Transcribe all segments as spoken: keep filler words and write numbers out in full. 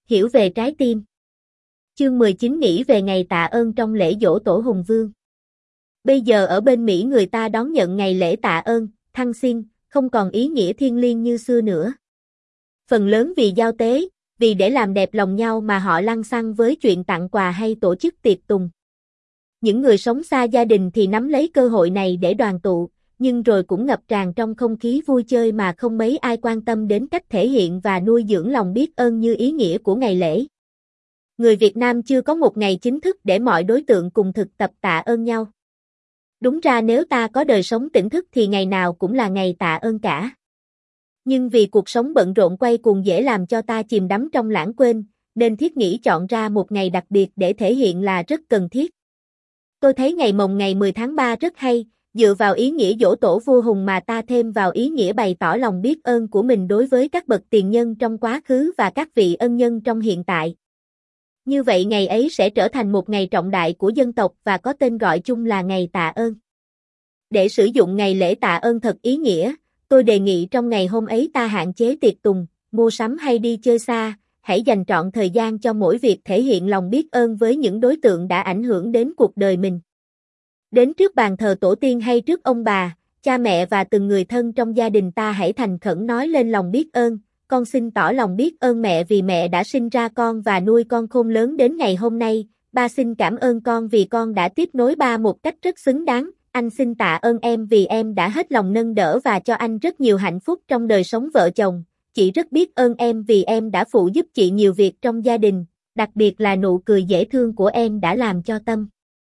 Hiểu về trái tim. Chương mười chín nghĩ về ngày tạ ơn trong lễ giỗ tổ Hùng Vương. Bây giờ ở bên Mỹ người ta đón nhận ngày lễ tạ ơn, Thăng Sinh, không còn ý nghĩa thiêng liêng như xưa nữa. Phần lớn vì giao tế, vì để làm đẹp lòng nhau mà họ lăng xăng với chuyện tặng quà hay tổ chức tiệc tùng. Những người sống xa gia đình thì nắm lấy cơ hội này để đoàn tụ, nhưng rồi cũng ngập tràn trong không khí vui chơi mà không mấy ai quan tâm đến cách thể hiện và nuôi dưỡng lòng biết ơn như ý nghĩa của ngày lễ. Người Việt Nam chưa có một ngày chính thức để mọi đối tượng cùng thực tập tạ ơn nhau. Đúng ra nếu ta có đời sống tỉnh thức thì ngày nào cũng là ngày tạ ơn cả. Nhưng vì cuộc sống bận rộn quay cuồng dễ làm cho ta chìm đắm trong lãng quên, nên thiết nghĩ chọn ra một ngày đặc biệt để thể hiện là rất cần thiết. Tôi thấy ngày mồng ngày mười tháng ba rất hay, dựa vào ý nghĩa giỗ tổ vua Hùng mà ta thêm vào ý nghĩa bày tỏ lòng biết ơn của mình đối với các bậc tiền nhân trong quá khứ và các vị ân nhân trong hiện tại. Như vậy ngày ấy sẽ trở thành một ngày trọng đại của dân tộc và có tên gọi chung là ngày tạ ơn. Để sử dụng ngày lễ tạ ơn thật ý nghĩa, tôi đề nghị trong ngày hôm ấy ta hạn chế tiệc tùng, mua sắm hay đi chơi xa, hãy dành trọn thời gian cho mỗi việc thể hiện lòng biết ơn với những đối tượng đã ảnh hưởng đến cuộc đời mình. Đến trước bàn thờ tổ tiên hay trước ông bà, cha mẹ và từng người thân trong gia đình ta hãy thành khẩn nói lên lòng biết ơn. Con xin tỏ lòng biết ơn mẹ vì mẹ đã sinh ra con và nuôi con khôn lớn đến ngày hôm nay. Ba xin cảm ơn con vì con đã tiếp nối ba một cách rất xứng đáng. Anh xin tạ ơn em vì em đã hết lòng nâng đỡ và cho anh rất nhiều hạnh phúc trong đời sống vợ chồng. Chị rất biết ơn em vì em đã phụ giúp chị nhiều việc trong gia đình, đặc biệt là nụ cười dễ thương của em đã làm cho tâm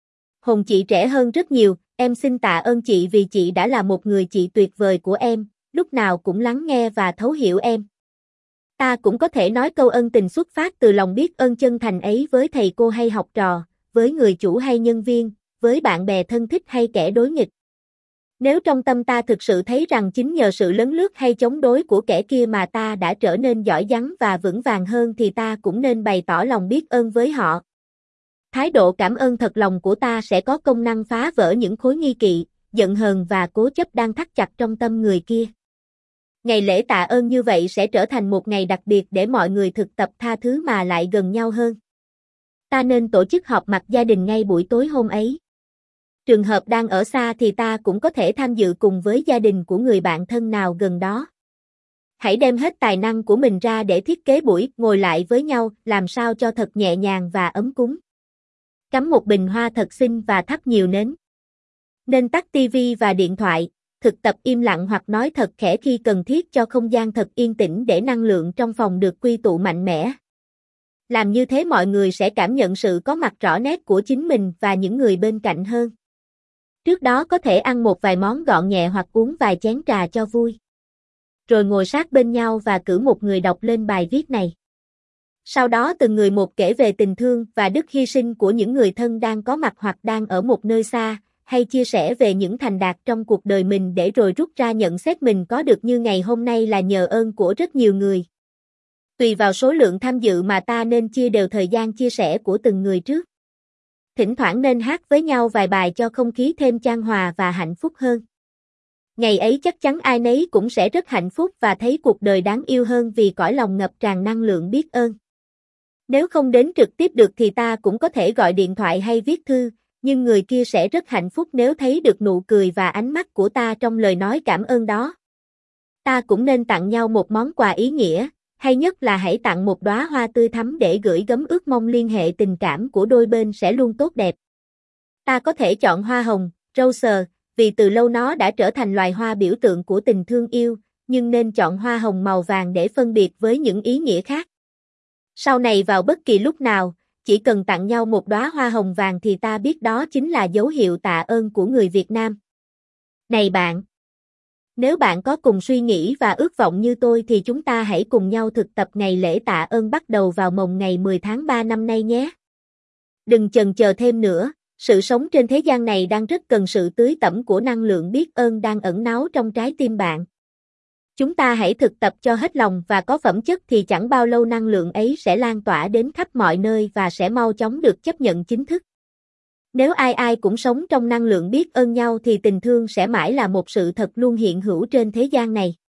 hồn chị trẻ hơn rất nhiều. Em xin tạ ơn chị vì chị đã là một người chị tuyệt vời của em, lúc nào cũng lắng nghe và thấu hiểu em. Ta cũng có thể nói câu ân tình xuất phát từ lòng biết ơn chân thành ấy với thầy cô hay học trò, với người chủ hay nhân viên, với bạn bè thân thích hay kẻ đối nghịch. Nếu trong tâm ta thực sự thấy rằng chính nhờ sự lấn lướt hay chống đối của kẻ kia mà ta đã trở nên giỏi giắng và vững vàng hơn thì ta cũng nên bày tỏ lòng biết ơn với họ. Thái độ cảm ơn thật lòng của ta sẽ có công năng phá vỡ những khối nghi kỵ, giận hờn và cố chấp đang thắt chặt trong tâm người kia. Ngày lễ tạ ơn như vậy sẽ trở thành một ngày đặc biệt để mọi người thực tập tha thứ mà lại gần nhau hơn. Ta nên tổ chức họp mặt gia đình ngay buổi tối hôm ấy. Trường hợp đang ở xa thì ta cũng có thể tham dự cùng với gia đình của người bạn thân nào gần đó. Hãy đem hết tài năng của mình ra để thiết kế buổi ngồi lại với nhau, làm sao cho thật nhẹ nhàng và ấm cúng. Cắm một bình hoa thật xinh và thắp nhiều nến. Nên tắt tivi và điện thoại, thực tập im lặng hoặc nói thật khẽ khi cần thiết cho không gian thật yên tĩnh để năng lượng trong phòng được quy tụ mạnh mẽ. Làm như thế mọi người sẽ cảm nhận sự có mặt rõ nét của chính mình và những người bên cạnh hơn. Trước đó có thể ăn một vài món gọn nhẹ hoặc uống vài chén trà cho vui. Rồi ngồi sát bên nhau và cử một người đọc lên bài viết này. Sau đó từng người một kể về tình thương và đức hy sinh của những người thân đang có mặt hoặc đang ở một nơi xa, hay chia sẻ về những thành đạt trong cuộc đời mình để rồi rút ra nhận xét mình có được như ngày hôm nay là nhờ ơn của rất nhiều người. Tùy vào số lượng tham dự mà ta nên chia đều thời gian chia sẻ của từng người trước. Thỉnh thoảng nên hát với nhau vài bài cho không khí thêm chan hòa và hạnh phúc hơn. Ngày ấy chắc chắn ai nấy cũng sẽ rất hạnh phúc và thấy cuộc đời đáng yêu hơn vì cõi lòng ngập tràn năng lượng biết ơn. Nếu không đến trực tiếp được thì ta cũng có thể gọi điện thoại hay viết thư, nhưng người kia sẽ rất hạnh phúc nếu thấy được nụ cười và ánh mắt của ta trong lời nói cảm ơn đó. Ta cũng nên tặng nhau một món quà ý nghĩa, hay nhất là hãy tặng một đóa hoa tươi thắm để gửi gắm ước mong liên hệ tình cảm của đôi bên sẽ luôn tốt đẹp. Ta có thể chọn hoa hồng, rose, vì từ lâu nó đã trở thành loài hoa biểu tượng của tình thương yêu, nhưng nên chọn hoa hồng màu vàng để phân biệt với những ý nghĩa khác. Sau này vào bất kỳ lúc nào, chỉ cần tặng nhau một đóa hoa hồng vàng thì ta biết đó chính là dấu hiệu tạ ơn của người Việt Nam. Này bạn! Nếu bạn có cùng suy nghĩ và ước vọng như tôi thì chúng ta hãy cùng nhau thực tập ngày lễ tạ ơn bắt đầu vào mồng ngày mười tháng ba năm nay nhé. Đừng chần chờ thêm nữa, sự sống trên thế gian này đang rất cần sự tưới tẩm của năng lượng biết ơn đang ẩn náu trong trái tim bạn. Chúng ta hãy thực tập cho hết lòng và có phẩm chất thì chẳng bao lâu năng lượng ấy sẽ lan tỏa đến khắp mọi nơi và sẽ mau chóng được chấp nhận chính thức. Nếu ai ai cũng sống trong năng lượng biết ơn nhau thì tình thương sẽ mãi là một sự thật luôn hiện hữu trên thế gian này.